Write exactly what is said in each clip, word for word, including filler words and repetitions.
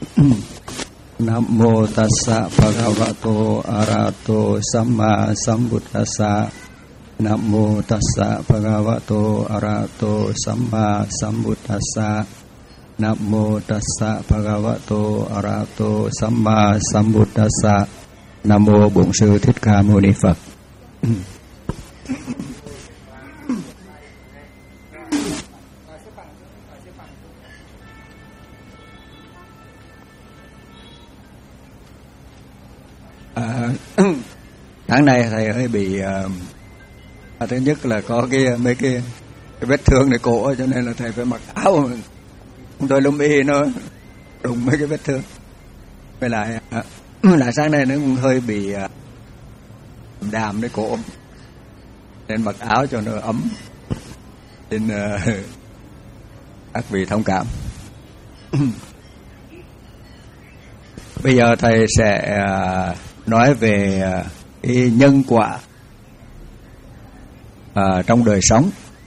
Nam mô tassa bhagavato arahato samma sambuddhassa. Nam mô tassa bhagavato arahato samma sambuddhassa. Nam mô tassa bhagavato arahato samma sambuddhassa. Nam mô Bổn Sư Thích Ca Mâu Ni Phật. À, tháng này thầy hơi bị à, thứ nhất là có cái mấy cái, cái vết thươngในcổ, cho nên là thầy phải mặc áo. Chúng tôi lum y nó đụng mấy cái vết thương. Với lại à, lại sáng nay nó cũng hơi bị à, đàmในcổ, nên mặc áo cho nó ấm. Nên à, các vị thông cảm. Bây giờ thầy sẽ à, nói về à, cái nhân quả à, trong đời sống.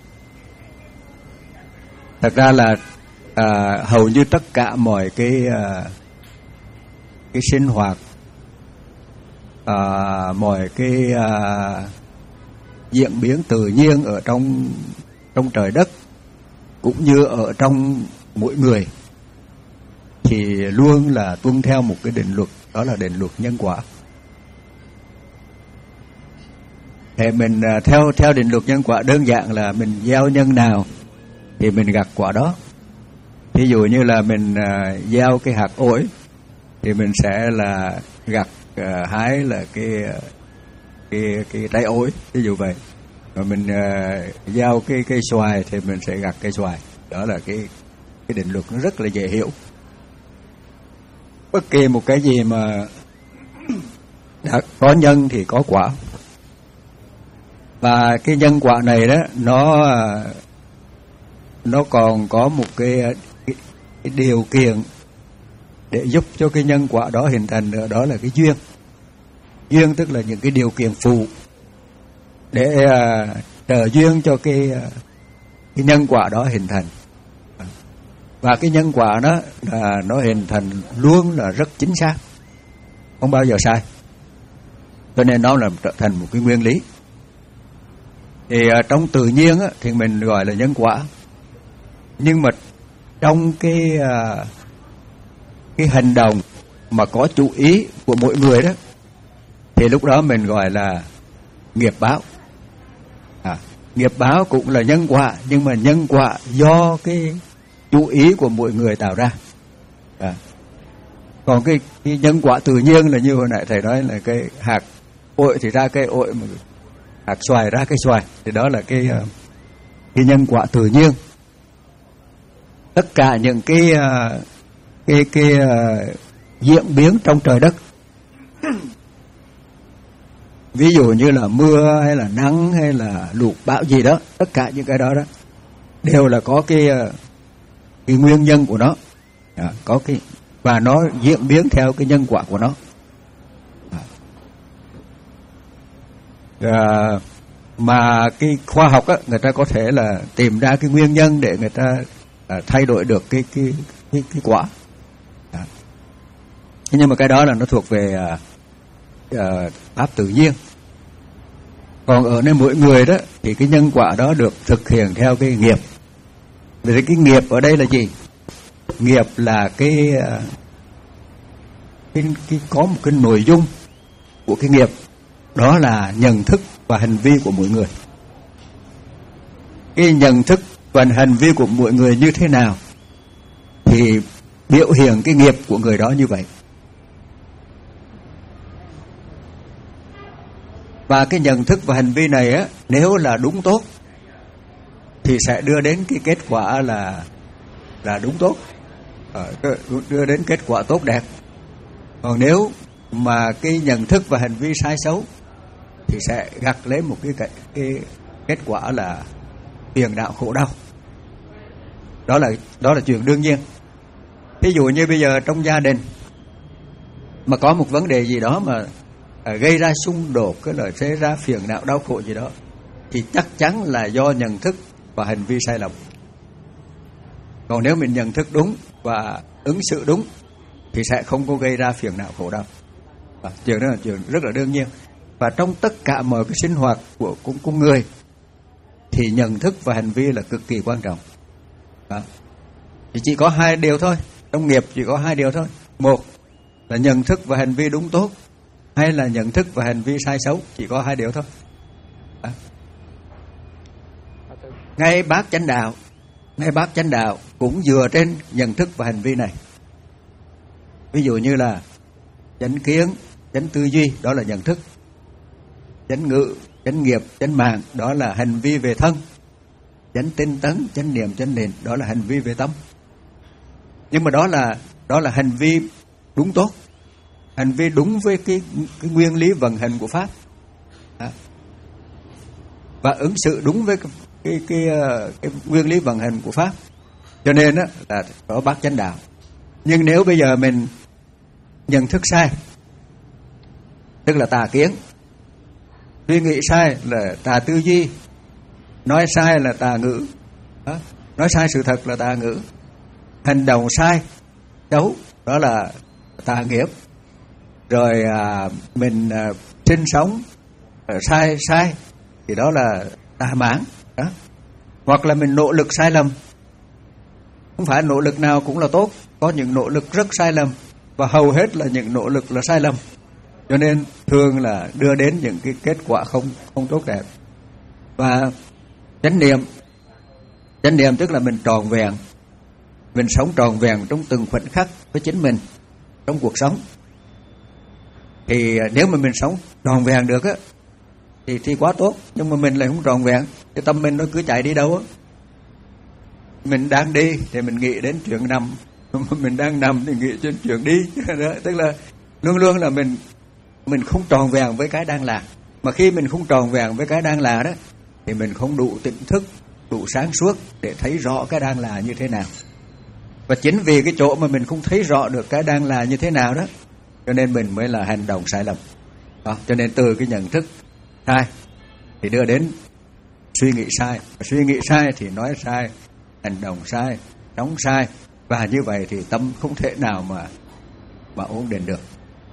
Thật ra là à, hầu như tất cả mọi cái à, cái sinh hoạt, à, mọi cái à, diễn biến tự nhiên ở trong trong trời đất cũng như ở trong mỗi người thì luôn là tuân theo một cái định luật, đó là định luật nhân quả. Thì mình theo theo định luật nhân quả đơn giản là mình gieo nhân nào thì mình gặt quả đó. Ví dụ như là mình uh, gieo cái hạt ổi thì mình sẽ là gặt uh, hái là cái cái cái trái ổi, ví dụ vậy. Mà mình uh, gieo cái cây xoài thì mình sẽ gặt cây xoài. Đó là cái cái định luật nó rất là dễ hiểu. Bất kỳ một cái gì mà đã có nhân thì có quả. Và cái nhân quả này đó nó nó còn có một cái, cái, cái điều kiện để giúp cho cái nhân quả đó hình thành nữa, đó là cái duyên. Duyên tức là những cái điều kiện phụ để uh, trợ duyên cho cái cái nhân quả đó hình thành. Và cái nhân quả đó là nó hình thành luôn là rất chính xác, không bao giờ sai. Cho nên nó là trở thành một cái nguyên lý. Thì uh, trong tự nhiên á, thì mình gọi là nhân quả. Nhưng mà trong cái uh, cái hành động mà có chủ ý của mỗi người đó thì lúc đó mình gọi là nghiệp báo. À, nghiệp báo cũng là nhân quả, nhưng mà nhân quả do cái chủ ý của mỗi người tạo ra. À, còn cái, cái nhân quả tự nhiên là như hồi nãy thầy nói là cái hạt ổi thì ra cây ổi, mà hạt xoài ra cây xoài, thì đó là cái cái nhân quả tự nhiên. Tất cả những cái cái cái uh, diễn biến trong trời đất, ví dụ như là mưa hay là nắng hay là lụt bão gì đó, tất cả những cái đó đó đều là có cái cái nguyên nhân của nó, à, có cái và nó diễn biến theo cái nhân quả của nó. À, mà cái khoa học á, người ta có thể là tìm ra cái nguyên nhân để người ta à, thay đổi được cái cái cái, cái quả. À. Nhưng mà cái đó là nó thuộc về à, à, pháp tự nhiên. Còn ở nơi mỗi người đó thì cái nhân quả đó được thực hiện theo cái nghiệp. Vì cái nghiệp ở đây là gì? Nghiệp là cái cái, cái có một cái nội dung của cái nghiệp, đó là nhận thức và hành vi của mỗi người. Cái nhận thức và hành vi của mỗi người như thế nào thì biểu hiện cái nghiệp của người đó như vậy. Và cái nhận thức và hành vi này á, nếu là đúng tốt thì sẽ đưa đến cái kết quả là là đúng tốt, đưa đến kết quả tốt đẹp. Còn nếu mà cái nhận thức và hành vi sai xấu thì sẽ gặt lấy một cái, cái, cái kết quả là phiền não khổ đau. Đó là đó là chuyện đương nhiên. Ví dụ như bây giờ trong gia đình mà có một vấn đề gì đó mà à, gây ra xung đột, cái là xảy ra phiền não đau khổ gì đó, thì chắc chắn là do nhận thức và hành vi sai lầm. Còn nếu mình nhận thức đúng và ứng xử đúng thì sẽ không có gây ra phiền não khổ đau. À, chuyện đó là chuyện rất là đương nhiên. Và trong tất cả mọi cái sinh hoạt của con, con người thì nhận thức và hành vi là cực kỳ quan trọng. À, thì chỉ có hai điều thôi, trong nghiệp chỉ có hai điều thôi. Một là nhận thức và hành vi đúng tốt, hay là nhận thức và hành vi sai xấu, chỉ có hai điều thôi. À. Ngay bát chánh đạo, ngay bát chánh đạo cũng dựa trên nhận thức và hành vi này. Ví dụ như là chánh kiến, chánh tư duy, đó là nhận thức. Chánh ngữ, chánh nghiệp, chánh mạng, đó là hành vi về thân. Chánh tinh tấn, chánh niệm, chánh định, đó là hành vi về tâm. Nhưng mà đó là đó là hành vi đúng tốt, hành vi đúng với cái, cái nguyên lý vận hành của pháp. Đó. Và ứng xử đúng với cái, cái, cái, cái nguyên lý vận hành của pháp. Cho nên đó, là có bát chánh đạo. Nhưng nếu bây giờ mình nhận thức sai, tức là tà kiến, suy nghĩ sai là tà tư duy, nói sai là tà ngữ, đó. Nói sai sự thật là tà ngữ, hành động sai xấu đó là tà nghiệp. Rồi à, mình à, sinh sống à, sai sai thì đó là tà mãn đó. Hoặc là mình nỗ lực sai lầm, không phải nỗ lực nào cũng là tốt, có những nỗ lực rất sai lầm, và hầu hết là những nỗ lực là sai lầm, cho nên thường là đưa đến những cái kết quả không không tốt đẹp. Và chánh niệm, chánh niệm tức là mình tròn vẹn, mình sống tròn vẹn trong từng khoảnh khắc với chính mình trong cuộc sống. Thì nếu mà mình sống tròn vẹn được á thì thì quá tốt, nhưng mà mình lại không tròn vẹn, cái tâm mình nó cứ chạy đi đâu á. Mình đang đi thì mình nghĩ đến chuyện nằm, mình đang nằm thì nghĩ đến chuyện đi đó, tức là luôn luôn là mình mình không tròn vẹn với cái đang làm. Mà khi mình không tròn vẹn với cái đang là đó thì mình không đủ tỉnh thức, đủ sáng suốt để thấy rõ cái đang là như thế nào. Và chính vì cái chỗ mà mình không thấy rõ được cái đang là như thế nào đó, cho nên mình mới là hành động sai lầm đó. Cho nên từ cái nhận thức sai thì đưa đến suy nghĩ sai, suy nghĩ sai thì nói sai, hành động sai, sống sai, và như vậy thì tâm không thể nào mà mà ổn định được.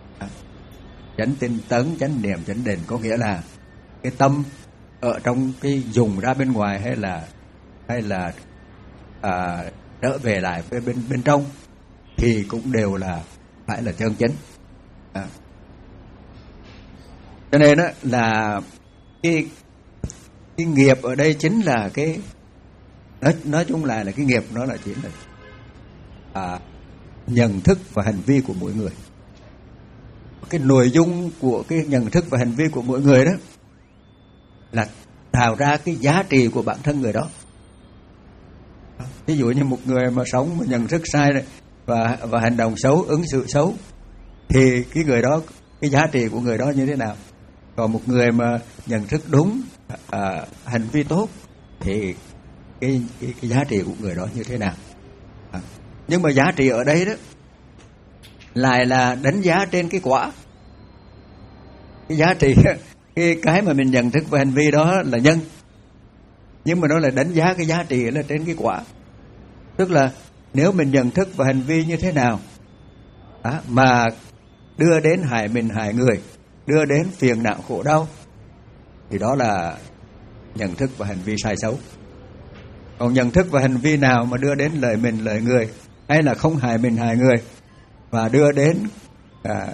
Chánh tinh tấn, chánh niệm, chánh định có nghĩa là cái tâm ở trong cái dùng ra bên ngoài hay là hay là à, trở về lại với bên bên trong thì cũng đều là phải là chân chính. À. Cho nên đó là cái cái nghiệp ở đây chính là cái nói, nói chung lại là cái nghiệp nó là chỉ là à, nhận thức và hành vi của mỗi người. Cái nội dung của cái nhận thức và hành vi của mỗi người đó là tạo ra cái giá trị của bản thân người đó. Ví dụ như một người mà sống mà nhận thức sai này, và và hành động xấu, ứng xử xấu, thì cái người đó, cái giá trị của người đó như thế nào? Còn một người mà nhận thức đúng, à, hành vi tốt, thì cái, cái cái giá trị của người đó như thế nào? À. Nhưng mà giá trị ở đây đó lại là đánh giá trên cái quả. Cái giá trị, cái cái mà mình nhận thức và hành vi đó là nhân, nhưng mà nó lại đánh giá cái giá trị là trên cái quả. Tức là nếu mình nhận thức và hành vi như thế nào đó, mà đưa đến hại mình hại người, đưa đến phiền não khổ đau, thì đó là nhận thức và hành vi sai xấu. Còn nhận thức và hành vi nào mà đưa đến lợi mình lợi người, hay là không hại mình hại người, và đưa đến à,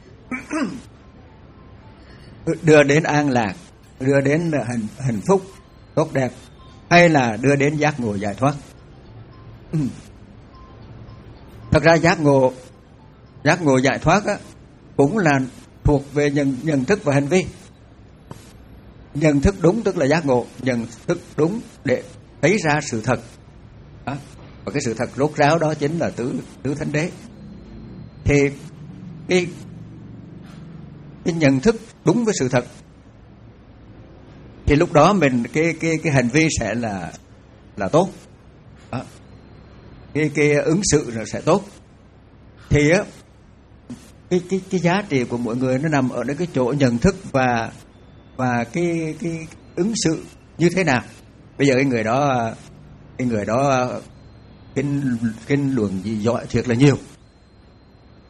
đưa đến an lạc, đưa đến hạnh, hạnh phúc tốt đẹp, hay là đưa đến giác ngộ giải thoát. Thật ra giác ngộ giác ngộ giải thoát á, cũng là thuộc về nhận, nhận thức và hành vi. Nhận thức đúng tức là giác ngộ, nhận thức đúng để thấy ra sự thật đó. Và cái sự thật rốt ráo đó chính là tứ tứ thánh đế. Thì cái cái nhận thức đúng với sự thật thì lúc đó mình cái cái cái hành vi sẽ là là tốt đó. Cái cái ứng xử là sẽ tốt. Thì á cái cái cái giá trị của mỗi người nó nằm ở cái chỗ nhận thức và và cái cái ứng xử như thế nào. Bây giờ cái người đó cái người đó kinh kinh luận gì giỏi thiệt là nhiều,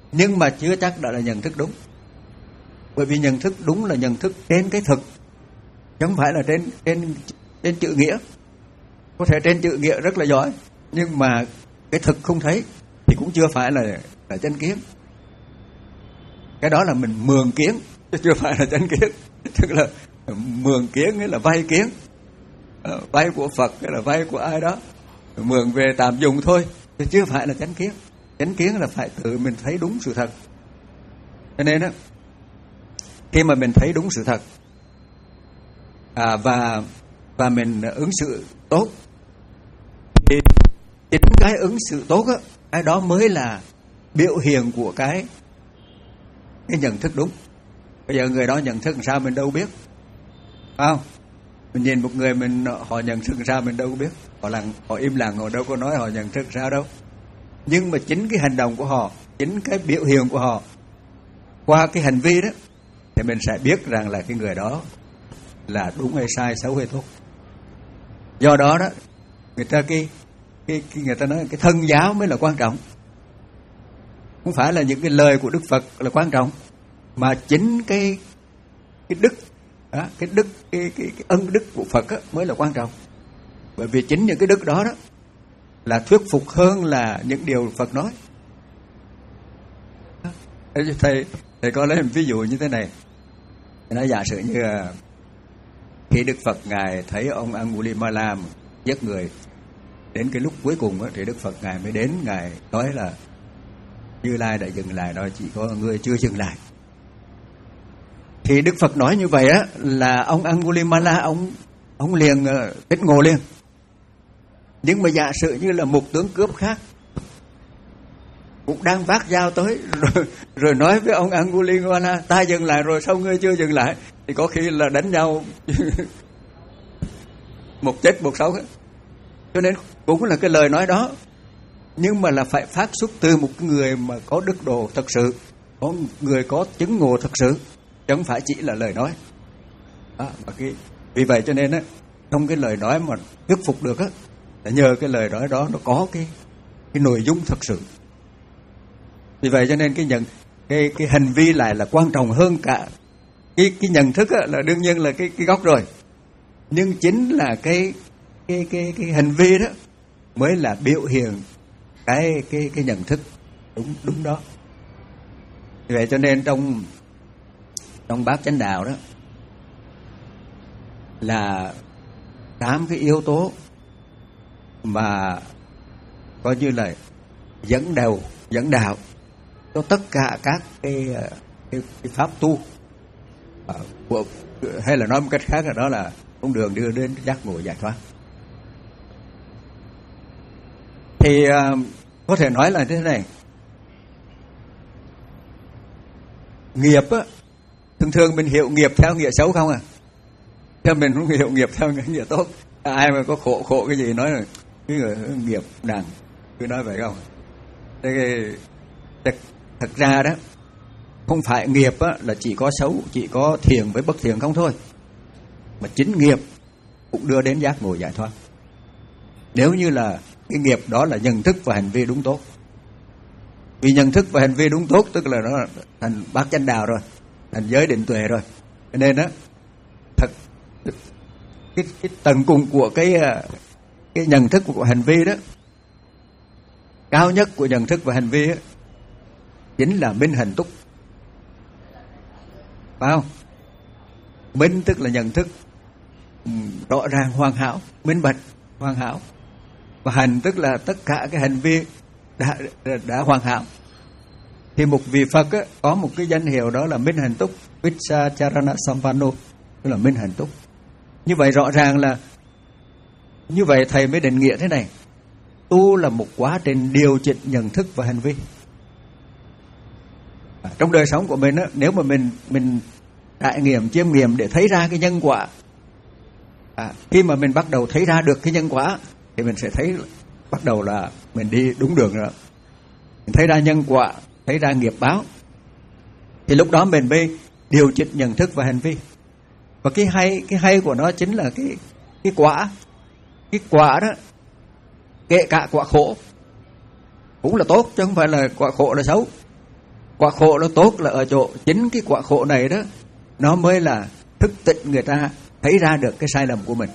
nhưng mà chưa chắc đã là nhận thức đúng. Bởi vì nhận thức đúng là nhận thức trên cái thực, chứ không phải là trên trên trên chữ nghĩa. Có thể trên chữ nghĩa rất là giỏi, nhưng mà cái thực không thấy thì cũng chưa phải là là chánh kiến. Cái đó là mình mường kiến chứ chưa phải là chánh kiến. Tức là mường kiến nghĩa là vay kiến, vay của Phật hay là vay của ai đó, mường về tạm dùng thôi, chứ chưa phải là chánh kiến. Chánh kiến là phải tự mình thấy đúng sự thật. Cho nên á, khi mà mình thấy đúng sự thật à, và và mình ứng xử tốt, thì chính cái ứng xử tốt á, cái đó mới là biểu hiện của cái cái nhận thức đúng. Bây giờ người đó nhận thức làm sao mình đâu biết, phải không? Mình nhìn một người mình họ nhận thức làm sao mình đâu có biết. Họ lặng, họ im lặng, họ đâu có nói họ nhận thức làm sao đâu. Nhưng mà chính cái hành động của họ, chính cái biểu hiện của họ qua cái hành vi đó, thì mình sẽ biết rằng là cái người đó là đúng hay sai, xấu hay tốt. Do đó đó, người ta cái, cái, cái người ta nói cái thân giáo mới là quan trọng. Không phải là những cái lời của Đức Phật là quan trọng, mà chính cái cái đức đó, cái đức cái, cái, cái ân đức của Phật đó mới là quan trọng. Bởi vì chính những cái đức đó đó là thuyết phục hơn là những điều Phật nói. Thầy thầy có lấy một ví dụ như thế này. Nói giả sử như là khi Đức Phật ngài thấy ông Angulimala giết người, đến cái lúc cuối cùng đó, thì Đức Phật ngài mới đến, ngài nói là Như Lai đã dừng lại đó, chỉ có người chưa dừng lại. Thì Đức Phật nói như vậy á, là ông Angulimala ông ông liền kết ngộ liền. Nhưng mà giả sử như là một tướng cướp khác cũng đang vác dao tới rồi, rồi nói với ông Angulimala ta dừng lại rồi sao ngươi chưa dừng lại, thì có khi là đánh nhau một chết một sống. Cho nên cũng là cái lời nói đó, nhưng mà là phải phát xuất từ một người mà có đức độ thật sự, có người có chứng ngộ thật sự, chứ không phải chỉ là lời nói đó, mà cái, vì vậy cho nên á, trong cái lời nói mà thuyết phục được á, là nhờ cái lời nói đó nó có cái cái nội dung thật sự. Vì vậy cho nên cái nhận cái cái hành vi lại là quan trọng hơn cả cái cái nhận thức á, là đương nhiên là cái cái gốc rồi, nhưng chính là cái cái cái cái hành vi đó mới là biểu hiện cái cái cái nhận thức đúng đúng đó. Vì vậy cho nên trong trong bát chánh đạo đó là tám cái yếu tố mà coi như là dẫn đầu dẫn đạo cho tất cả các cái cái, cái pháp tu à, của, hay là nói một cách khác là đó là con đường đưa đến giác ngộ giải thoát. Thì uh, có thể nói là thế này, nghiệp á, thường thường mình hiểu nghiệp theo nghĩa xấu không à, theo mình không hiểu nghiệp theo nghĩa tốt. Ai mà có khổ khổ cái gì nói là cái người nghiệp đằng cứ nói vậy không. Thế thật, thật ra đó không phải nghiệp á, là chỉ có xấu, chỉ có thiện với bất thiện không thôi, mà chính nghiệp cũng đưa đến giác ngộ giải thoát. Nếu như là cái nghiệp đó là nhận thức và hành vi đúng tốt. Vì nhận thức và hành vi đúng tốt tức là nó thành bát chánh đạo rồi, thành giới định tuệ rồi. Cho nên đó thật cái, cái tận cùng của cái cái nhận thức của hành vi đó, cao nhất của nhận thức và hành vi đó, chính là minh hành túc, phải không? Minh tức là nhận thức rõ ràng, hoàn hảo, minh bạch, hoàn hảo. Và hành tức là tất cả cái hành vi đã, đã, đã hoàn hảo. Thì một vị Phật á, có một cái danh hiệu đó là minh hành túc, Vichacharana Sampanno, tức là minh hành túc. Như vậy rõ ràng là như vậy thầy mới định nghĩa thế này: tu là một quá trình điều chỉnh nhận thức và hành vi. À, trong đời sống của mình á, nếu mà mình mình trải nghiệm, chiêm nghiệm để thấy ra cái nhân quả, à, khi mà mình bắt đầu thấy ra được cái nhân quả thì mình sẽ thấy bắt đầu là mình đi đúng đường rồi. Mình thấy ra nhân quả, thấy ra nghiệp báo, thì lúc đó mình mới điều chỉnh nhận thức và hành vi. Và cái hay cái hay của nó chính là cái cái quả, cái quả đó, kể cả quả khổ cũng là tốt chứ không phải là quả khổ là xấu. quả khổ nó tốt là ở chỗ chính cái quả khổ này đó, nó mới là thức tỉnh người ta thấy ra được cái sai lầm của mình.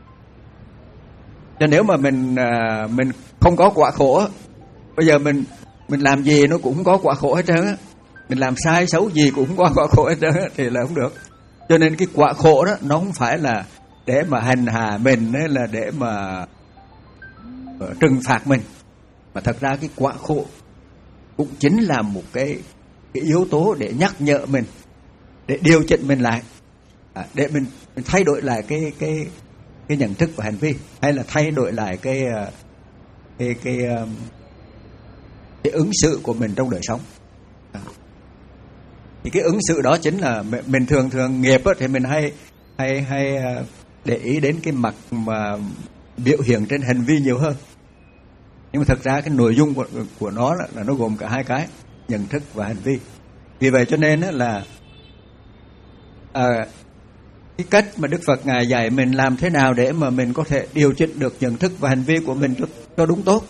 Cho nếu mà mình à, mình không có quả khổ, bây giờ mình mình làm gì nó cũng có quả khổ hết trơn á, mình làm sai xấu gì cũng có quả khổ hết trơn á, thì là không được. Cho nên cái quả khổ đó nó không phải là để mà hành hạ mình, hay là để mà trừng phạt mình, mà thật ra cái quả khổ cũng chính là một cái, cái yếu tố để nhắc nhở mình, để điều chỉnh mình lại, à, để mình, mình thay đổi lại cái cái cái nhận thức và hành vi, hay là thay đổi lại cái cái cái, cái, cái ứng xử của mình trong đời sống. À. Thì cái ứng xử đó chính là mình thường thường nghiệp á, thì mình hay hay hay để ý đến cái mặt mà biểu hiện trên hành vi nhiều hơn. Nhưng mà thật ra cái nội dung của, của nó là, là nó gồm cả hai cái, nhận thức và hành vi. Vì vậy cho nên là à, cái cách mà Đức Phật Ngài dạy mình làm thế nào để mà mình có thể điều chỉnh được nhận thức và hành vi của mình cho, cho đúng tốt,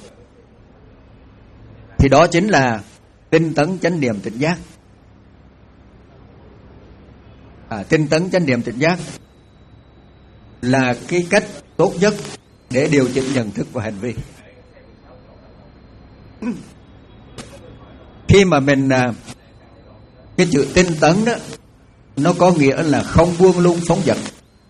thì đó chính là tinh tấn chánh niệm tỉnh giác. À, tinh tấn chánh niệm tỉnh giác là cái cách tốt nhất để điều chỉnh nhận thức và hành vi. Khi mà mình cái chữ tinh tấn đó, nó có nghĩa là không buông lung phóng dật,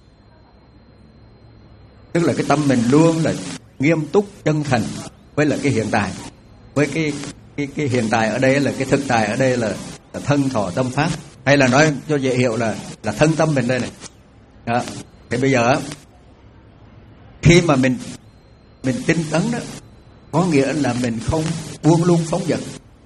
tức là cái tâm mình luôn là nghiêm túc chân thành với lại cái hiện tại, với cái cái cái hiện tại ở đây là cái thực tại ở đây là, là thân thọ tâm pháp, hay là nói cho dễ hiểu là là thân tâm mình đây này. Đó. Thì bây giờ khi mà mình mình tinh tấn đó, có nghĩa là mình không buông lung phóng dật.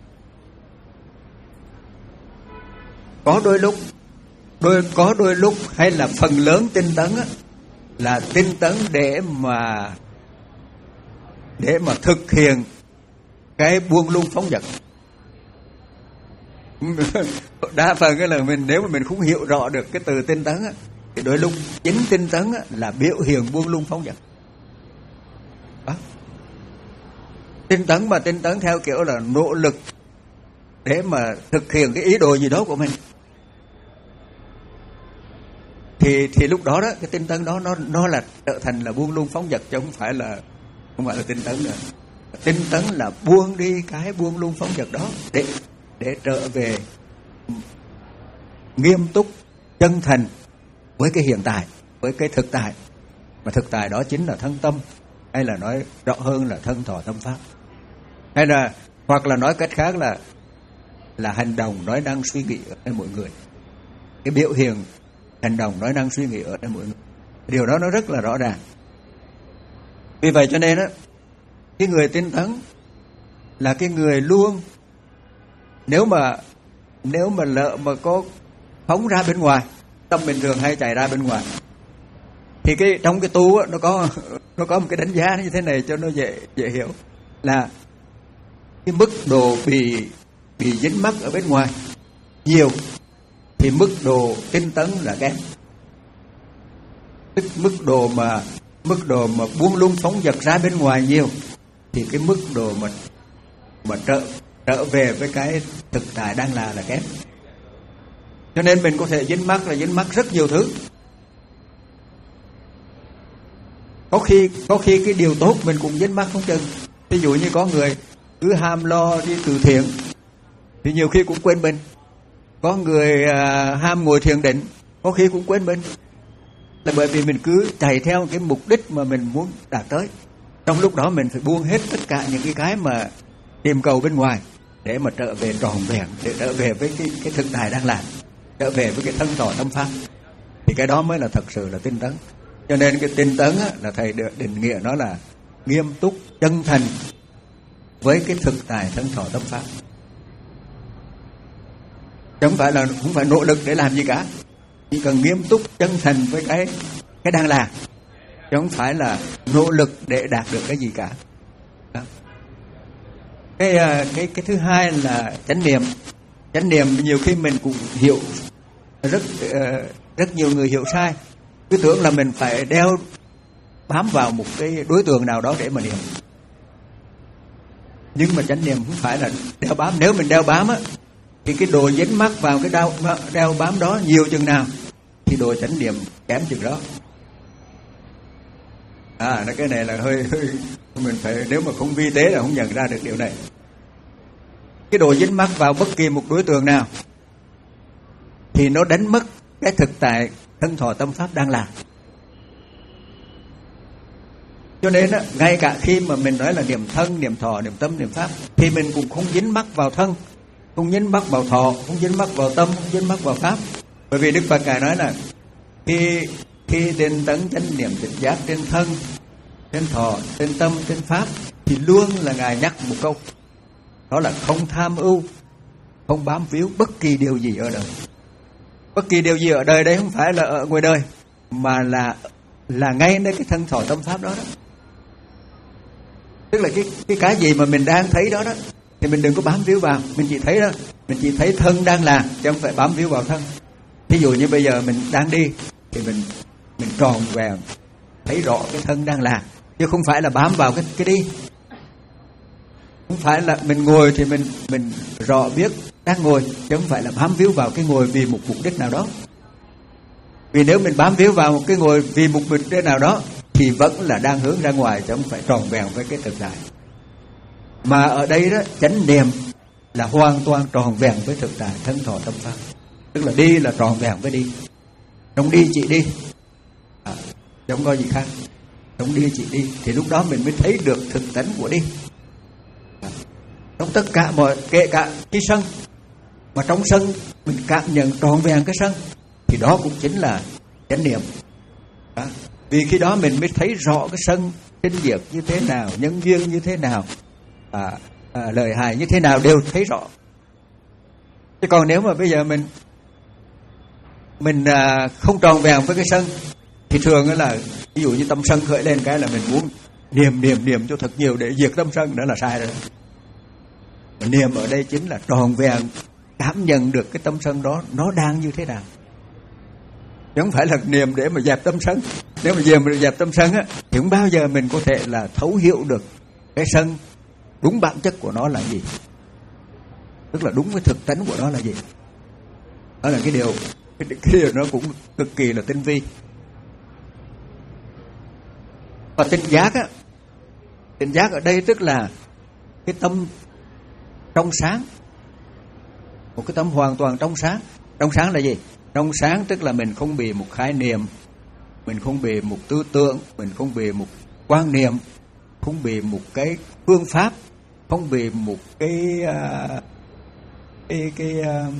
Có đôi lúc đôi có đôi lúc hay là phần lớn tinh tấn á, là tinh tấn để mà để mà thực hiện cái buông lung phóng dật. Đa phần cái là mình, nếu mà mình không hiểu rõ được cái từ tinh tấn á, thì đôi lúc chính tinh tấn á, là biểu hiện buông lung phóng dật. Đó. Tinh tấn mà tinh tấn theo kiểu là nỗ lực để mà thực hiện cái ý đồ gì đó của mình, thì thì lúc đó đó cái tinh tấn đó nó nó là trở thành là buông lung phóng dật, chứ không phải là không phải là tinh tấn nữa. Tinh tấn là buông đi cái buông lung phóng dật đó để để trở về nghiêm túc chân thành với cái hiện tại, với cái thực tại, mà thực tại đó chính là thân tâm, hay là nói rõ hơn là thân thọ tâm pháp, hay là hoặc là nói cách khác là là hành động nói năng suy nghĩ ở đây mỗi người. Cái biểu hiện hành động nói năng suy nghĩ ở đây mỗi người, điều đó nó rất là rõ ràng. Vì vậy cho nên á, cái người tinh tấn là cái người luôn, nếu mà nếu mà lỡ mà có phóng ra bên ngoài, tâm bình thường hay chạy ra bên ngoài, thì cái trong cái tu á, nó có nó có một cái đánh giá như thế này cho nó dễ dễ hiểu, là cái mức độ bị bị dính mắc ở bên ngoài nhiều thì mức độ tinh tấn là kém. Tức mức độ mà mức độ mà buông lung phóng dật ra bên ngoài nhiều thì cái mức độ mà mà trở trở về với cái thực tại đang là là kém. Cho nên mình có thể dính mắc là dính mắc rất nhiều thứ. Có khi có khi cái điều tốt mình cũng dính mắc không chừng. Ví dụ như có người cứ ham lo đi từ thiện thì nhiều khi cũng quên mình. Có người à, ham ngồi thiền định, có khi cũng quên mình. Là bởi vì mình cứ chạy theo cái mục đích mà mình muốn đạt tới. Trong lúc đó mình phải buông hết tất cả những cái cái mà tìm cầu bên ngoài để mà trở về tròn vẹn, để trở về với cái, cái thực tại đang làm, trở về với cái thân thọ tâm pháp. Thì cái đó mới là thật sự là tinh tấn. Cho nên cái tinh tấn á, là thầy định nghĩa nó là nghiêm túc chân thành với cái thực tại thân thọ tâm pháp. Chứ không phải là không phải nỗ lực để làm gì cả, chỉ cần nghiêm túc chân thành với cái cái đang làm, chứ không phải là nỗ lực để đạt được cái gì cả. Đó. Cái cái cái thứ hai là chánh niệm. Chánh niệm nhiều khi mình cũng hiểu rất rất nhiều người hiểu sai, cứ tưởng là mình phải đeo bám vào một cái đối tượng nào đó để mà niệm. Nhưng mà chánh niệm không phải là đeo bám. Nếu mình đeo bám á, thì cái độ dính mắc vào cái đau đeo bám đó nhiều chừng nào thì độ chánh niệm kém chừng đó. À, cái này là hơi hơi mình phải, nếu mà không vi tế là không nhận ra được điều này. Cái độ dính mắc vào bất kỳ một đối tượng nào thì nó đánh mất cái thực tại thân thọ tâm pháp đang làm. Cho nên á, ngay cả khi mà mình nói là niệm thân, niệm thọ, niệm tâm, niệm pháp thì mình cũng không dính mắc vào thân, không dính mắc vào thọ, không dính mắc vào tâm, không dính mắc vào pháp. Bởi vì Đức Phật Ngài nói là khi khi tinh tấn chánh niệm tỉnh giác trên thân, trên thọ, trên tâm, trên pháp thì luôn là Ngài nhắc một câu, đó là không tham ưu, không bám víu bất kỳ điều gì ở đời. Bất kỳ điều gì ở đời đây không phải là ở ngoài đời, mà là là ngay nơi cái thân thọ tâm pháp đó đó. Tức là cái cái cái gì mà mình đang thấy đó đó thì mình đừng có bám víu vào, mình chỉ thấy đó, mình chỉ thấy thân đang làm chứ không phải bám víu vào thân. Ví dụ như bây giờ mình đang đi thì mình mình tròn vẹn thấy rõ cái thân đang làm, chứ không phải là bám vào cái cái đi. Không phải là mình ngồi thì mình mình rõ biết đang ngồi, chứ không phải là bám víu vào cái ngồi vì một mục đích nào đó. Vì nếu mình bám víu vào một cái ngồi vì một mục đích nào đó thì vẫn là đang hướng ra ngoài, chứ không phải tròn vẹn với cái thực tại. Mà ở đây đó, chánh niệm là hoàn toàn tròn vẹn với thực tại thân thọ tâm pháp. Tức là đi là tròn vẹn với đi. Trong đi chỉ đi, à, chứ không có gì khác. Trong đi chỉ đi thì lúc đó mình mới thấy được thực tánh của đi. À, trong tất cả mọi, kể cả cái sân, mà trong sân mình cảm nhận tròn vẹn cái sân thì đó cũng chính là chánh niệm. À, vì khi đó mình mới thấy rõ cái sân sinh diệt như thế nào, nhân duyên như thế nào, à, à, lợi hại như thế nào đều thấy rõ. Chứ còn nếu mà bây giờ mình mình à, không tròn vẹn với cái sân thì thường là ví dụ như tâm sân khởi lên cái là mình muốn niệm niệm niệm cho thật nhiều để diệt tâm sân, đó là sai rồi. Mà niệm ở đây chính là tròn vẹn cảm nhận được cái tâm sân đó nó đang như thế nào, chứ không phải là niệm để mà dẹp tâm sân. Nếu mà giờ mình dẹp tâm sân á thì không bao giờ mình có thể là thấu hiểu được cái sân đúng bản chất của nó là gì, tức là đúng cái thực tánh của nó là gì. Đó là cái điều cái, cái điều nó cũng cực kỳ là tinh vi. Và tỉnh giác á, tỉnh giác ở đây tức là cái tâm trong sáng, một cái tâm hoàn toàn trong sáng. Trong sáng là gì? Trong sáng tức là mình không bị một khái niệm, mình không bị một tư tưởng, mình không bị một quan niệm, không bị một cái phương pháp, không bị một cái uh, cái cái uh,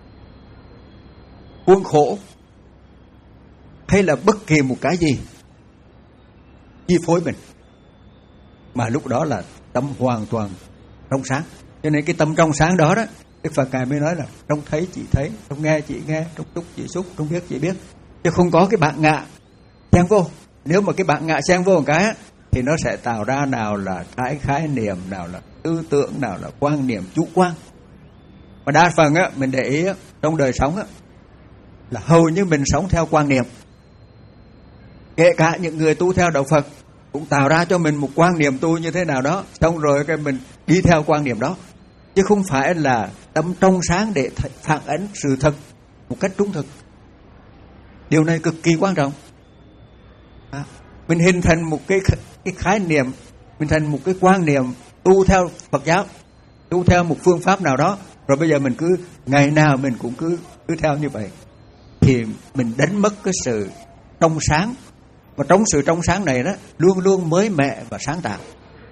khuôn khổ hay là bất kỳ một cái gì chi phối mình, mà lúc đó là tâm hoàn toàn trong sáng. Cho nên cái tâm trong sáng đó đó, Đức Phật Ngài mới nói là trong thấy chỉ thấy, trong nghe chỉ nghe, trong xúc chỉ xúc, trong biết chỉ biết, chứ không có cái bản ngã xen vô. Nếu mà cái bản ngã xen vô một cái á, thì nó sẽ tạo ra nào là cái khái niệm, nào là tư tưởng, nào là quan niệm chủ quan. Và đa phần á, mình để ý á, trong đời sống á, là hầu như mình sống theo quan niệm. Kể cả những người tu theo đạo Phật cũng tạo ra cho mình một quan niệm tu như thế nào đó, xong rồi cái mình đi theo quan niệm đó, chứ không phải là tâm trong sáng để phản ánh sự thật một cách trung thực. Điều này cực kỳ quan trọng. À, mình hình thành một cái, cái khái niệm, mình thành một cái quan niệm tu theo Phật giáo, tu theo một phương pháp nào đó, rồi bây giờ mình cứ ngày nào mình cũng cứ cứ theo như vậy, thì mình đánh mất cái sự trong sáng. Và trong sự trong sáng này đó luôn luôn mới mẻ và sáng tạo,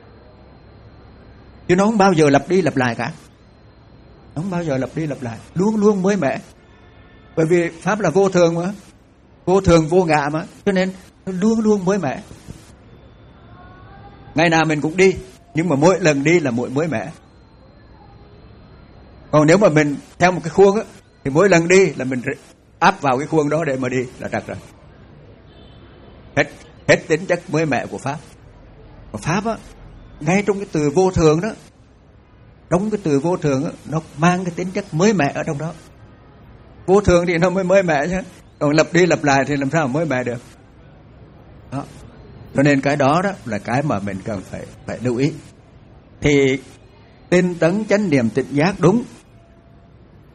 chứ nó không bao giờ lặp đi lặp lại cả. Nó không bao giờ lặp đi lặp lại, luôn luôn mới mẻ. Bởi vì pháp là vô thường mà, vô thường vô ngã mà, cho nên nó luôn luôn mới mẻ. Ngày nào mình cũng đi, nhưng mà mỗi lần đi là mỗi mới mẻ. Còn nếu mà mình theo một cái khuôn á, thì mỗi lần đi là mình áp vào cái khuôn đó để mà đi là trật rồi. Hết, hết tính chất mới mẻ của pháp. Và pháp á, ngay trong cái từ vô thường đó, trong cái từ vô thường á, nó mang cái tính chất mới mẻ ở trong đó. Vô thường thì nó mới mới mẻ chứ, còn lặp đi lặp lại thì làm sao mà mới mẻ được. Đó. Cho nên cái đó đó là cái mà mình cần phải phải lưu ý. Thì tinh tấn chánh niệm tỉnh giác đúng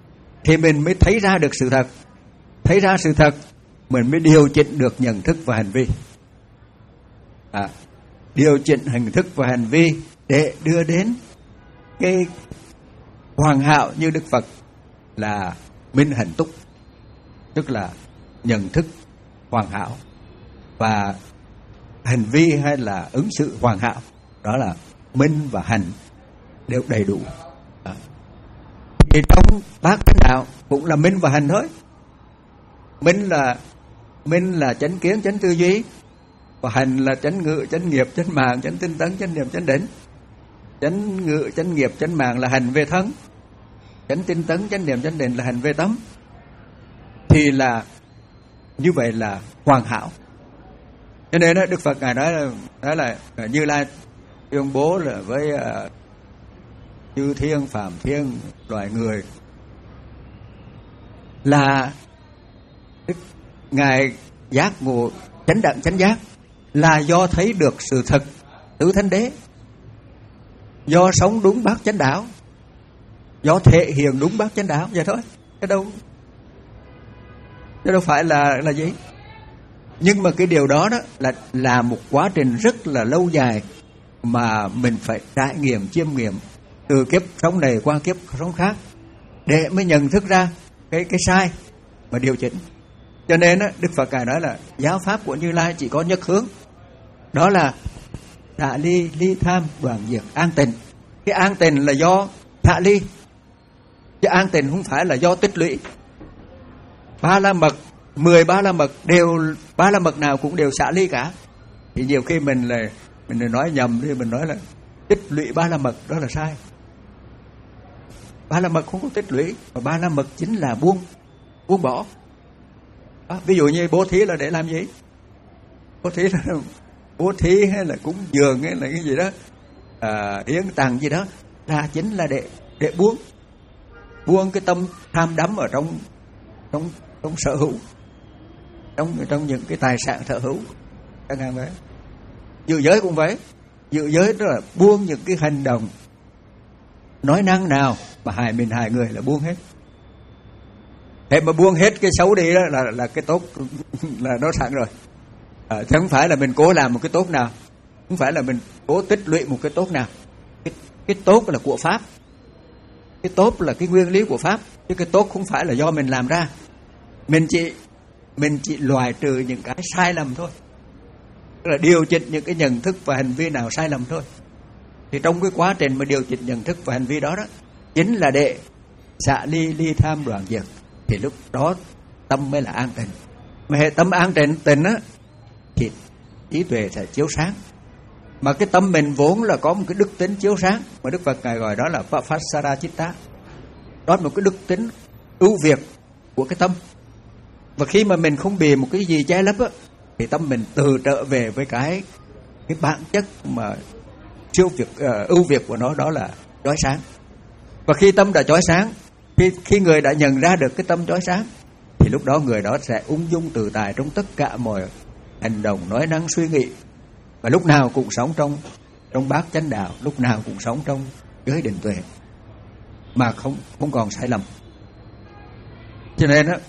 thì mình mới thấy ra được sự thật. Thấy ra sự thật, mình mới điều chỉnh được nhận thức và hành vi. À, điều chỉnh hình thức và hành vi để đưa đến cái hoàn hảo như Đức Phật là minh hạnh túc, tức là nhận thức hoàn hảo và hành vi hay là ứng xử hoàn hảo, đó là minh và hành đều đầy đủ. À, thì trong bát chánh đạo cũng là minh và hành thôi. Minh là minh là chánh kiến, chánh tư duy, và hành là chánh ngữ, chánh nghiệp, chánh mạng, chánh tinh tấn, chánh niệm, chánh định. Chánh ngữ, chánh nghiệp, chánh mạng là hành về thân, chánh tinh tấn, chánh niệm, chánh định là hành về tâm. Thì là như vậy là hoàn hảo. Cho nên đó, Đức Phật ngài nói là, nói là Như Lai tuyên bố là với uh, chư thiên phàm thiên loài người là Đức ngài giác ngộ chánh đẳng chánh giác là do thấy được sự thật tứ thánh đế, do sống đúng bát chánh đạo, do thể hiện đúng bát chánh đạo, vậy thôi. Cái đâu cái đâu phải là là gì. Nhưng mà cái điều đó đó là là một quá trình rất là lâu dài mà mình phải trải nghiệm, chiêm nghiệm từ kiếp sống này qua kiếp sống khác để mới nhận thức ra cái cái sai mà điều chỉnh. Cho nên đó, Đức Phật ngài nói là giáo pháp của Như Lai chỉ có nhất hướng, đó là xả ly, ly tham, đoạn diệt, an tịnh. Cái an tịnh là do xả ly, chứ an tịnh không phải là do tích lũy. Ba la mật, mười ba la mật đều, ba la mật nào cũng đều xả ly cả. Thì nhiều khi mình là mình nói nhầm thì mình nói là tích lũy ba la mật, đó là sai. Ba la mật không có tích lũy, mà ba la mật chính là buông, buông bỏ. À, ví dụ như bố thí là để làm gì? Bố thí là bố thí hay là cúng dường hay là cái gì đó, à, hiến tặng gì đó là chính là để để buông, buông cái tâm tham đắm ở trong trong trong sở hữu, trong trong những cái tài sản sở hữu. Các ngài vậy. Giữ giới cũng vậy. Giữ giới đó là buông những cái hành động nói năng nào mà hại mình hại người là buông hết. Thế mà buông hết cái xấu đi đó là là cái tốt là nó sẵn rồi. À, chứ không phải là mình cố làm một cái tốt nào, không phải là mình cố tích lũy một cái tốt nào. Cái, cái tốt là của Pháp, cái tốt là cái nguyên lý của Pháp, chứ cái tốt không phải là do mình làm ra. Mình chỉ mình chỉ loại trừ những cái sai lầm thôi, tức là điều chỉnh những cái nhận thức và hành vi nào sai lầm thôi. Thì trong cái quá trình mà điều chỉnh nhận thức và hành vi đó đó chính là để xả ly, ly tham, đoạn diệt. Thì lúc đó tâm mới là an tịnh. Mà hệ tâm an tịnh tịnh á thì trí tuệ sẽ chiếu sáng. Mà cái tâm mình vốn là có một cái đức tính chiếu sáng, mà Đức Phật ngài gọi đó là Papasara Chitta. Đó là một cái đức tính ưu việt của cái tâm. Và khi mà mình không bị một cái gì che lấp á, thì tâm mình từ trở về với cái cái bản chất mà siêu việt, uh, ưu việt của nó, đó là chói sáng. Và khi tâm đã chói sáng, khi khi người đã nhận ra được cái tâm chói sáng, thì lúc đó người đó sẽ ung dung tự tại trong tất cả mọi hành động, nói năng, suy nghĩ, và lúc nào cũng sống trong trong bát chánh đạo, lúc nào cũng sống trong giới định tuệ mà không không còn sai lầm. Cho nên á,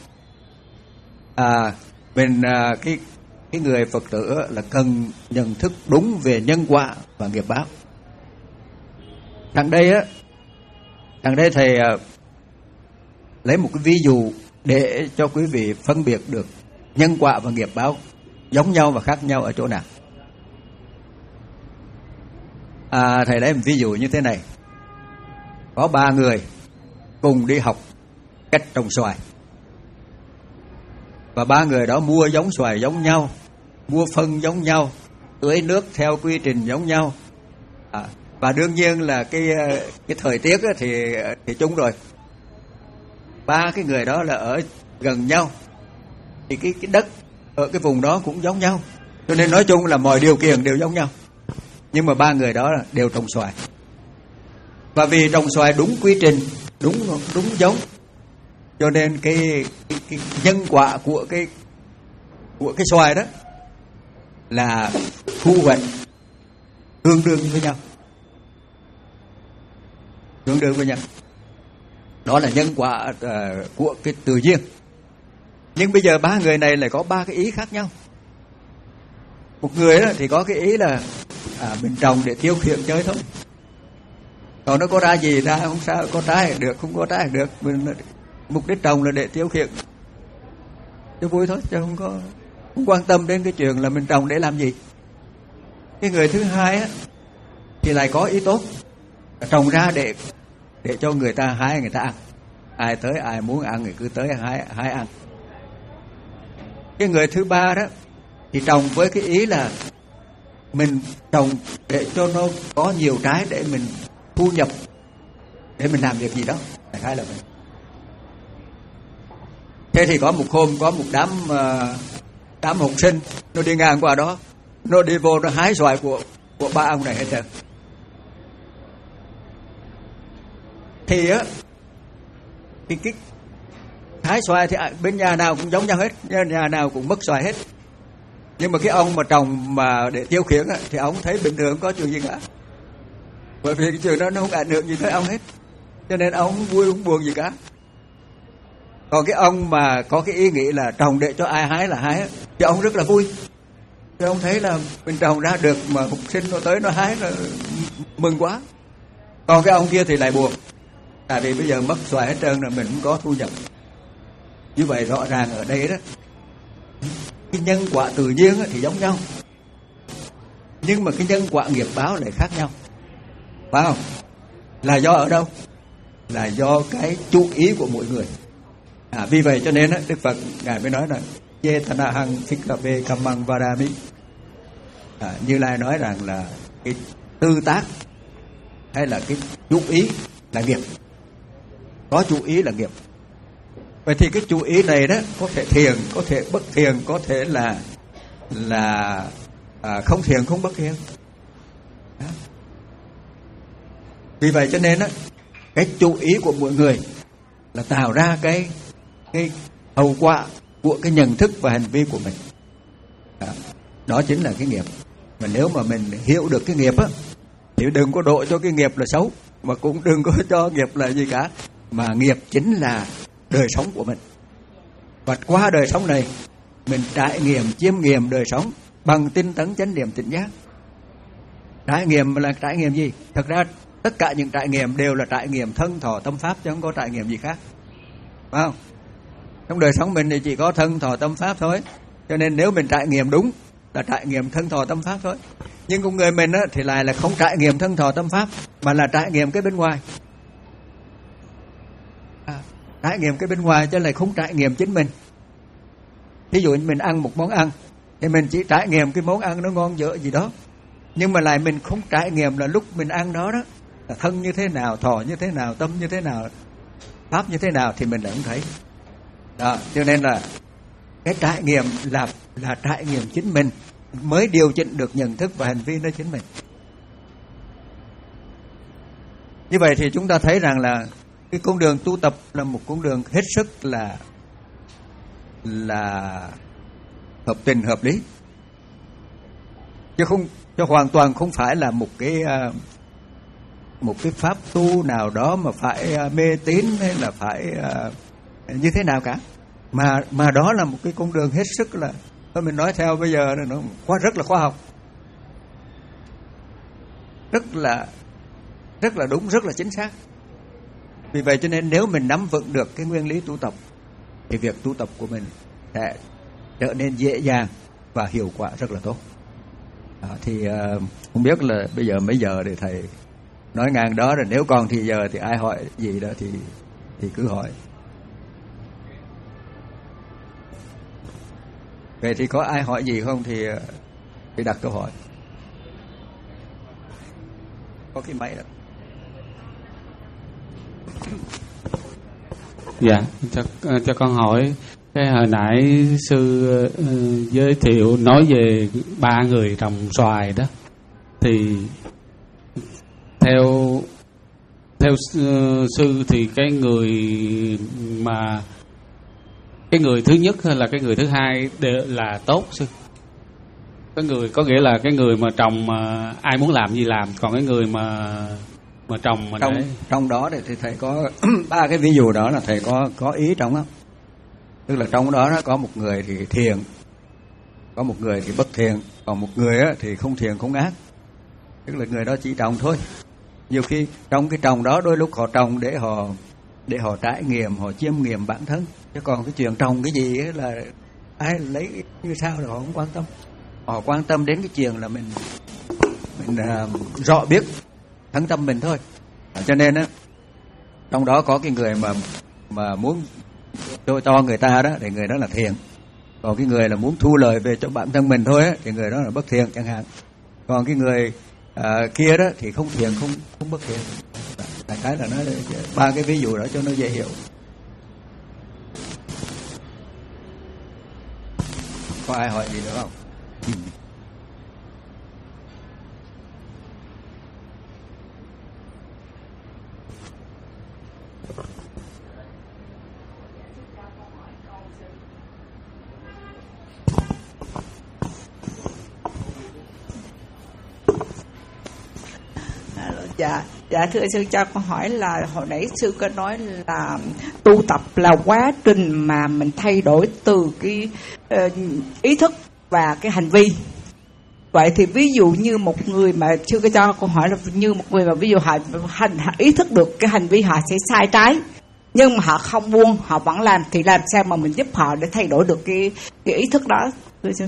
à, mình à, cái cái người Phật tử là cần nhận thức đúng về nhân quả và nghiệp báo. Đằng đây á, đằng đây thầy à, lấy một cái ví dụ để cho quý vị phân biệt được nhân quả và nghiệp báo giống nhau và khác nhau ở chỗ nào. À, thầy lấy một ví dụ như thế này. Có ba người cùng đi học cách trồng xoài, và ba người đó mua giống xoài giống nhau, mua phân giống nhau, tưới nước theo quy trình giống nhau. À, và đương nhiên là cái cái thời tiết thì thì chung rồi. Ba cái người đó là ở gần nhau, thì cái cái đất ở cái vùng đó cũng giống nhau, cho nên nói chung là mọi điều kiện đều giống nhau. Nhưng mà ba người đó đều trồng xoài, và vì trồng xoài đúng quy trình, đúng đúng giống, cho nên cái, cái, cái nhân quả của cái của cái xoài đó là thu hoạch tương đương với nhau, tương đương với nhau. Đó là nhân quả uh, của cái tự nhiên. Nhưng bây giờ ba người này lại có ba cái ý khác nhau. Một người đó thì có cái ý là à, mình trồng để tiêu khiển chơi thôi, còn nó có ra gì ra không sao, có trái được không có trái được, mình mục đích trồng là để tiêu khiển cho vui thôi, chứ không có không quan tâm đến cái chuyện là mình trồng để làm gì. Cái người thứ hai á thì lại có ý tốt, trồng ra để để cho người ta hái, người ta ăn, ai tới ai muốn ăn thì cứ tới hái hái ăn. Cái người thứ ba đó thì trồng với cái ý là mình trồng để cho nó có nhiều trái để mình thu nhập, để mình làm việc gì đó, đại khái là mình. Thế thì có một hôm có một đám đám học sinh nó đi ngang qua đó, nó đi vô nó hái xoài của của ba ông này hết trơn. Thì á thì cái hái xoài thì bên nhà nào cũng giống nhau hết, nhà nào cũng mất xoài hết. Nhưng mà cái ông mà trồng mà để tiêu khiển á, thì ông thấy bình thường không có chuyện gì cả, bởi vì cái chuyện đó nó không ảnh hưởng gì tới ông hết, cho nên ông không vui không buồn gì cả. Còn cái ông mà có cái ý nghĩ là trồng để cho ai hái là hái á, thì ông rất là vui, thì ông thấy là mình trồng ra được mà học sinh nó tới nó hái là mừng quá. Còn cái ông kia thì lại buồn, tại vì bây giờ mất xoài hết trơn rồi, mình không có thu nhập. Như vậy rõ ràng ở đây đó, cái nhân quả tự nhiên thì giống nhau, nhưng mà cái nhân quả nghiệp báo lại khác nhau, phải không? Là do ở đâu? Là do cái chú ý của mỗi người. À, vì vậy cho nên á, Đức Phật ngài mới nói là Chetana hằng sikhape kammang varami. À, Như Lai nói rằng là cái tư tác hay là cái chú ý là nghiệp, có chú ý là nghiệp. Vậy thì cái chú ý này đó có thể thiền, có thể bất thiền, có thể là là à, không thiền không bất thiền. Đó. Vì vậy cho nên đó, cái chú ý của mỗi người là tạo ra cái cái hậu quả của cái nhận thức và hành vi của mình. Đó, đó chính là cái nghiệp. Và nếu mà mình hiểu được cái nghiệp á, thì đừng có độ cho cái nghiệp là xấu, mà cũng đừng có cho nghiệp là gì cả, mà nghiệp chính là đời sống của mình. Và qua đời sống này mình trải nghiệm, chiêm nghiệm đời sống bằng tinh tấn chánh niệm tỉnh giác. Trải nghiệm là trải nghiệm gì? Thật ra tất cả những trải nghiệm đều là trải nghiệm thân thọ tâm pháp, chứ không có trải nghiệm gì khác, phải không? Trong đời sống mình thì chỉ có thân thọ tâm pháp thôi, cho nên nếu mình trải nghiệm đúng là trải nghiệm thân thọ tâm pháp thôi. Nhưng con người mình á, thì lại là không trải nghiệm thân thọ tâm pháp, mà là trải nghiệm cái bên ngoài. À, trải nghiệm cái bên ngoài chứ lại không trải nghiệm chính mình. Ví dụ mình ăn một món ăn thì mình chỉ trải nghiệm cái món ăn nó ngon dở gì đó, nhưng mà lại mình không trải nghiệm là lúc mình ăn đó đó là thân như thế nào, thọ như thế nào, tâm như thế nào, pháp như thế nào thì mình lại không thấy. Đó, cho nên là cái trải nghiệm là là trải nghiệm chính mình mới điều chỉnh được nhận thức và hành vi nơi chính mình. Như vậy thì chúng ta thấy rằng là cái con đường tu tập là một con đường hết sức là là hợp tình hợp lý, chứ không cho hoàn toàn không phải là một cái một cái pháp tu nào đó mà phải mê tín hay là phải như thế nào cả, mà mà đó là một cái con đường hết sức là, thôi mình nói theo bây giờ nó quá rất là khoa học, rất là rất là đúng, rất là chính xác. Vì vậy cho nên nếu mình nắm vững được cái nguyên lý tu tập thì việc tu tập của mình sẽ trở nên dễ dàng và hiệu quả rất là tốt. Đó, thì uh, không biết là bây giờ mấy giờ để thầy nói ngang đó, rồi nếu còn thì giờ thì ai hỏi gì đó thì thì cứ hỏi. Vậy thì có ai hỏi gì không thì thì đặt câu hỏi. Có cái máy đó. Dạ, cho cho con hỏi, cái hồi nãy sư uh, giới thiệu nói về ba người trồng xoài đó, thì theo theo uh, sư thì cái người mà cái người thứ nhất hay là cái người thứ hai đều là tốt sư? Cái người có nghĩa là cái người mà trồng mà ai muốn làm gì làm, còn cái người mà mà trồng mà trong để... trong đó thì, thì thầy có ba cái ví dụ đó là thầy có có ý trong đó. Tức là trong đó nó có một người thì thiện, có một người thì bất thiện, còn một người á, thì không thiện không ác. Tức là người đó chỉ trồng thôi. Nhiều khi trong cái trồng đó đôi lúc họ trồng để họ để họ trải nghiệm, họ chiêm nghiệm bản thân. Chứ còn cái chuyện trồng cái gì ấy là ai lấy như sao là họ không quan tâm. Họ quan tâm đến cái chuyện là mình mình uh, rõ biết thắng tâm mình thôi. Cho nên á, trong đó có cái người mà mà muốn cho, cho người ta đó thì người đó là thiện. Còn cái người là muốn thu lợi về cho bản thân mình thôi á, thì người đó là bất thiện chẳng hạn. Còn cái người à, kia đó thì không thiện không không bất thiện. Đại khái là nó ba cái ví dụ đó cho nó dễ hiểu. Có ai hỏi gì nữa không? Dạ, dạ thưa sư, cho con hỏi là hồi nãy sư có nói là tu tập là quá trình mà mình thay đổi từ cái uh, ý thức và cái hành vi. Vậy thì ví dụ như một người mà sư có cho con hỏi là như một người mà ví dụ họ hành ý thức được cái hành vi họ sẽ sai trái, nhưng mà họ không buông, họ vẫn làm, thì làm sao mà mình giúp họ để thay đổi được cái cái ý thức đó thưa sư?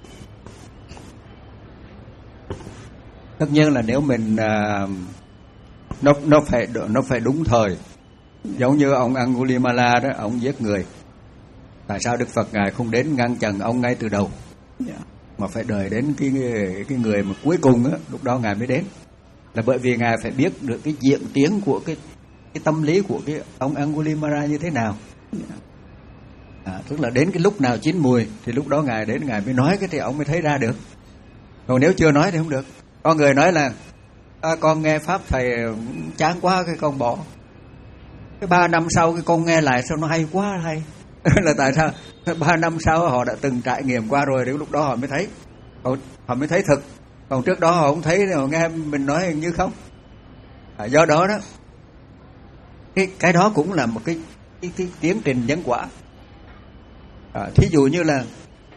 Tất nhiên là nếu mình uh, nó nó phải nó phải đúng thời. Giống như ông Angulimala đó, ông giết người. Tại sao Đức Phật ngài không đến ngăn chặn ông ngay từ đầu, yeah. mà phải đợi đến cái cái người mà cuối cùng á, lúc đó ngài mới đến? Là bởi vì ngài phải biết được cái diễn tiến của cái cái tâm lý của cái ông Angulimala như thế nào. Yeah. À, tức là đến cái lúc nào chín mùi thì lúc đó ngài đến, ngài mới nói cái thì ông mới thấy ra được. Còn nếu chưa nói thì không được. Có người nói là à, con nghe pháp thầy chán quá cái con bỏ. Cái ba năm sau cái con nghe lại sao nó hay quá hay. Là tại sao? Ba năm sau họ đã từng trải nghiệm qua rồi, đến lúc đó họ mới thấy, họ, họ mới thấy thực. Còn trước đó họ không thấy, họ nghe mình nói hình như không. À, do đó đó, cái cái đó cũng là một cái cái, cái tiến trình nhân quả. À, thí dụ như là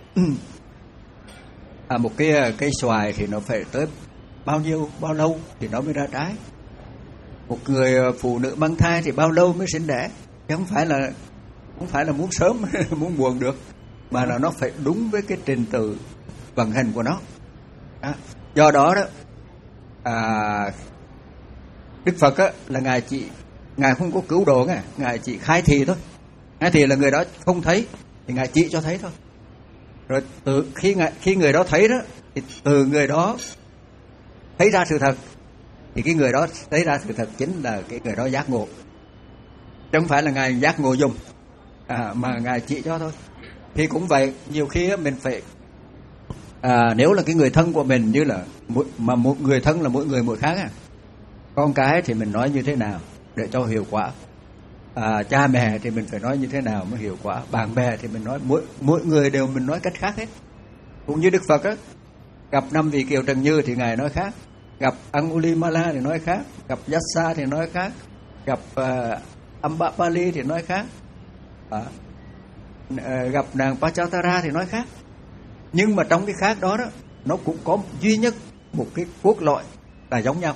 à, một cái cây xoài thì nó phải tới bao nhiêu bao lâu thì nó mới ra trái. Một người phụ nữ mang thai thì bao lâu mới sinh đẻ, chứ không phải là không phải là muốn sớm muốn buồn được, mà là nó phải đúng với cái trình tự vận hành của nó. À, do đó đó à, Đức Phật á, là ngài chỉ ngài không có cứu độ, ngài ngài chỉ khai thị thôi. Khai thị là người đó không thấy thì ngài chỉ cho thấy thôi. Rồi từ khi ngài, khi người đó thấy đó thì từ người đó thấy ra sự thật, thì cái người đó thấy ra sự thật chính là cái người đó giác ngộ, chứ không phải là ngài giác ngộ dùng à, mà ngài chỉ cho thôi. Thì cũng vậy, nhiều khi mình phải à, nếu là cái người thân của mình, như là mà một người thân là mỗi người mỗi khác à. Con cái thì mình nói như thế nào để cho hiệu quả, à, cha mẹ thì mình phải nói như thế nào mới hiệu quả, bạn bè thì mình nói mỗi mỗi người đều mình nói cách khác hết. Cũng như Đức Phật á, gặp năm vị Kiều Trần Như thì ngài nói khác, gặp Angulimala thì nói khác, gặp Yassa thì nói khác, gặp uh, Ambapali thì nói khác, à, uh, gặp nàng Pachatara thì nói khác. Nhưng mà trong cái khác đó đó, nó cũng có duy nhất một cái cốt lõi là giống nhau.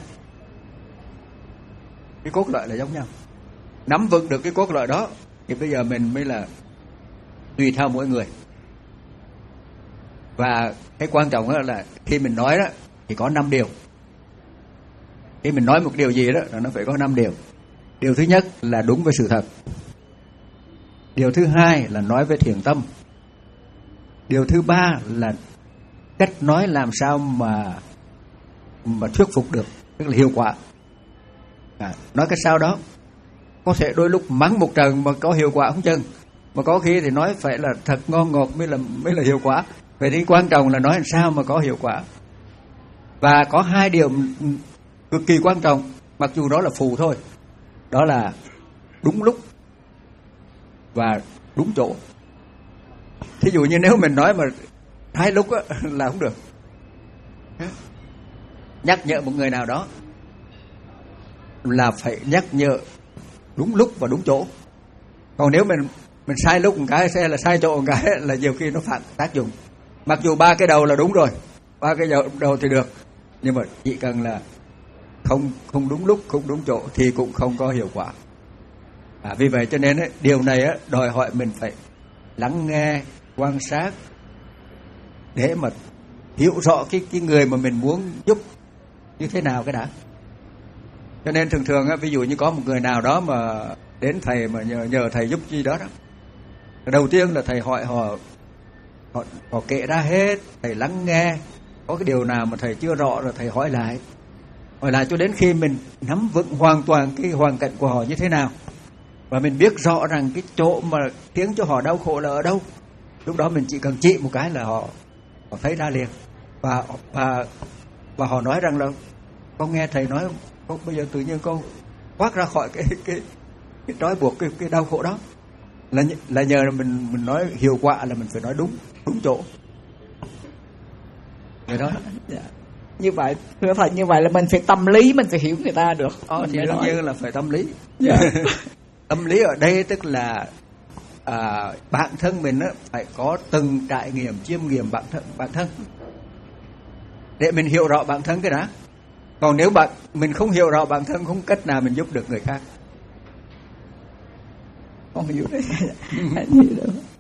Cái cốt lõi là giống nhau. Nắm vững được cái cốt lõi đó thì bây giờ mình mới là tùy theo mỗi người. Và cái quan trọng đó là khi mình nói đó thì có năm điều. Khi mình nói một điều gì đó là nó phải có năm điều. Điều thứ nhất là đúng với sự thật. Điều thứ hai là nói với thiện tâm. Điều thứ ba là cách nói làm sao mà mà thuyết phục được, tức là hiệu quả. À, nói cái sao đó có thể đôi lúc mắng một trận mà có hiệu quả không chừng, mà có khi thì nói phải là thật ngon ngọt mới là mới là hiệu quả. Vậy thì quan trọng là nói làm sao mà có hiệu quả. Và có hai điều cực kỳ quan trọng, mặc dù đó là phù thôi, đó là đúng lúc và đúng chỗ. Thí dụ như nếu mình nói mà hai lúc á, là không được. Nhắc nhở một người nào đó là phải nhắc nhở đúng lúc và đúng chỗ. Còn nếu mình mình sai lúc một cái sẽ là sai chỗ một cái là nhiều khi nó phản tác dụng. Mặc dù ba cái đầu là đúng rồi, ba cái đầu thì được, nhưng mà chỉ cần là không không đúng lúc, không đúng chỗ thì cũng không có hiệu quả. À, vì vậy cho nên ấy, điều này ấy, đòi hỏi mình phải lắng nghe, quan sát để mà hiểu rõ cái cái người mà mình muốn giúp như thế nào cái đã. Cho nên thường thường ấy, ví dụ như có một người nào đó mà đến thầy mà nhờ nhờ thầy giúp gì đó đó, đầu tiên là thầy hỏi họ, họ họ kể ra hết, thầy lắng nghe, có cái điều nào mà thầy chưa rõ rồi thầy hỏi lại, hỏi lại cho đến khi mình nắm vững hoàn toàn cái hoàn cảnh của họ như thế nào, và mình biết rõ rằng cái chỗ mà khiến cho họ đau khổ là ở đâu. Lúc đó mình chỉ cần chỉ một cái là họ họ thấy ra liền, và và và họ nói rằng là con nghe thầy nói không, con bây giờ tự nhiên con thoát ra khỏi cái cái cái trói buộc cái cái đau khổ đó. Là là nhờ mình mình nói hiệu quả là mình phải nói đúng đúng chỗ. Vậy đó. Dạ. Như vậy, thưa thầy, như vậy là mình phải tâm lý, mình phải hiểu người ta được. Ờ, thì đương nhiên là phải tâm lý. Dạ. Tâm lý ở đây tức là à, bản thân mình á, phải có từng trải nghiệm, chiêm nghiệm bản thân bản thân để mình hiểu rõ bản thân cái đó. Còn nếu bạn mình không hiểu rõ bản thân, không cách nào mình giúp được người khác. Không hiểu đấy.